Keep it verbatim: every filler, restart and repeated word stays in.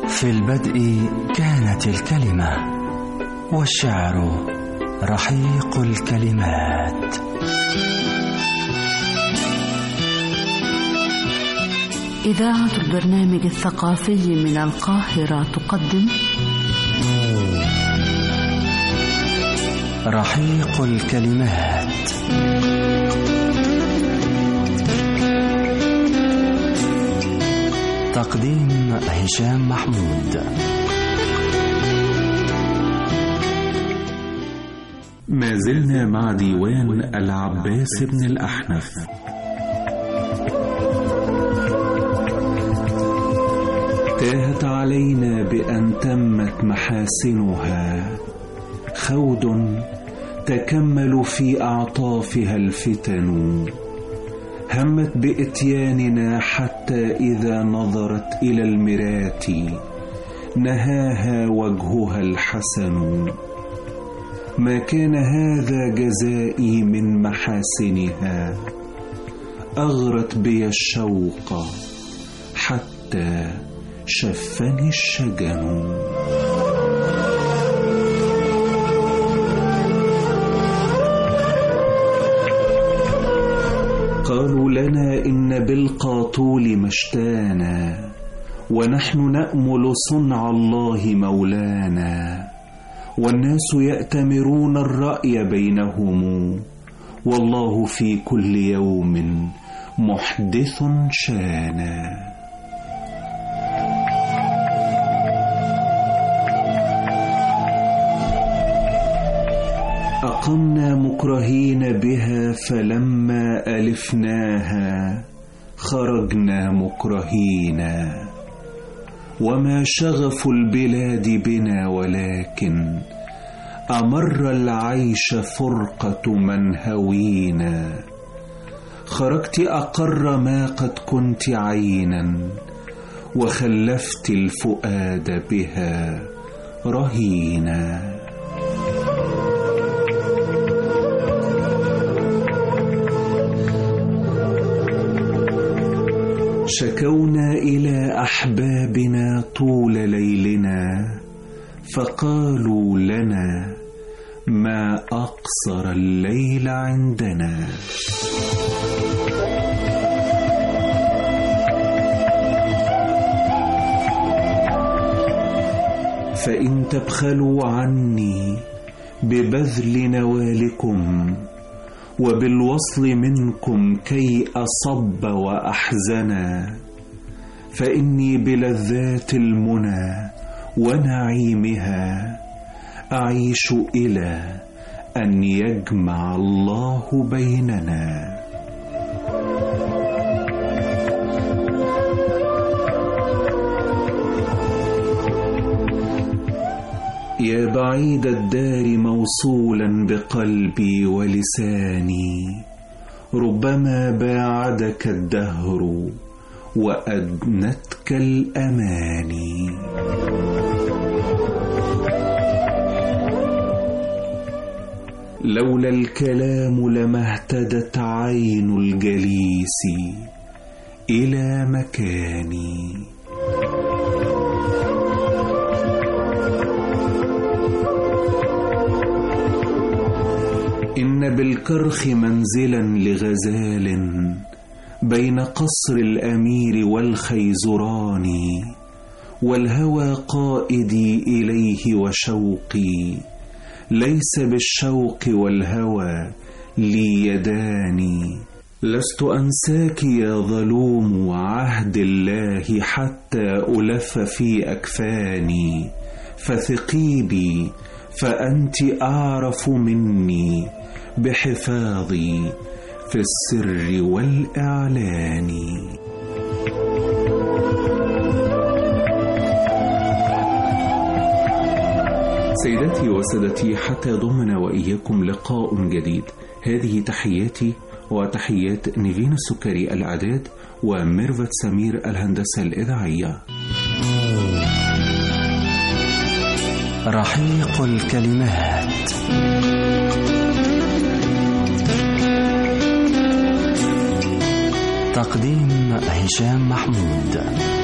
في البدء كانت الكلمة، والشعر رحيق الكلمات. إذاعة البرنامج الثقافي من القاهرة تقدم رحيق الكلمات. تقديم هشام محمود. ما زلنا مع ديوان العباس بن الأحنف. تاهت علينا بأن تمت محاسنها، خود تكمل في أعطافها الفتن، همت بإتياننا حتى إذا نظرت إلى المراة نهاها وجهها الحسن. ما كان هذا جزائي من محاسنها، أغرت بي الشوق حتى شفني الشجن. قالوا لنا إن بالقاطول مشتانا، ونحن نأمل صنع الله مولانا، والناس يأتمرون الرأي بينهم، والله في كل يوم محدث شانا. أقمنا مكرهين بها، فلما ألفناها خرجنا مكرهين، وما شغف البلاد بنا ولكن أمر العيش فرقة من هوينا. خرجت أقر ما قد كنت عينا، وخلفت الفؤاد بها رهينا. شكونا إلى أحبابنا طول ليلنا، فقالوا لنا ما أقصر الليل عندنا. فإن تبخلوا عني ببذل نوالكم، وبالوصل منكم كي أصب وأحزنا، فإني بلذات المنى ونعيمها أعيش إلى أن يجمع الله بيننا. يا بعيد الدار موصولا بقلبي ولساني، ربما باعدك الدهر وأدنتك الأماني. لولا الكلام لما اهتدت عين الجليس إلى مكاني. إن بالكرخ منزلا لغزال، بين قصر الأمير والخيزران، والهوى قائدي إليه وشوقي، ليس بالشوق والهوى لي يداني. لست أنساك يا ظلوم عهد الله، حتى ألف في أكفاني. فثقي بي فأنت أعرف مني، بحفاظي في السر والإعلان. سيداتي وسادتي، حتى ضمنا وإياكم لقاء جديد. هذه تحياتي وتحيات نيفين السكري الإعداد، وميرفت سمير الهندسة الإذاعية. رحيق الكلمات. تقديم هشام محمود.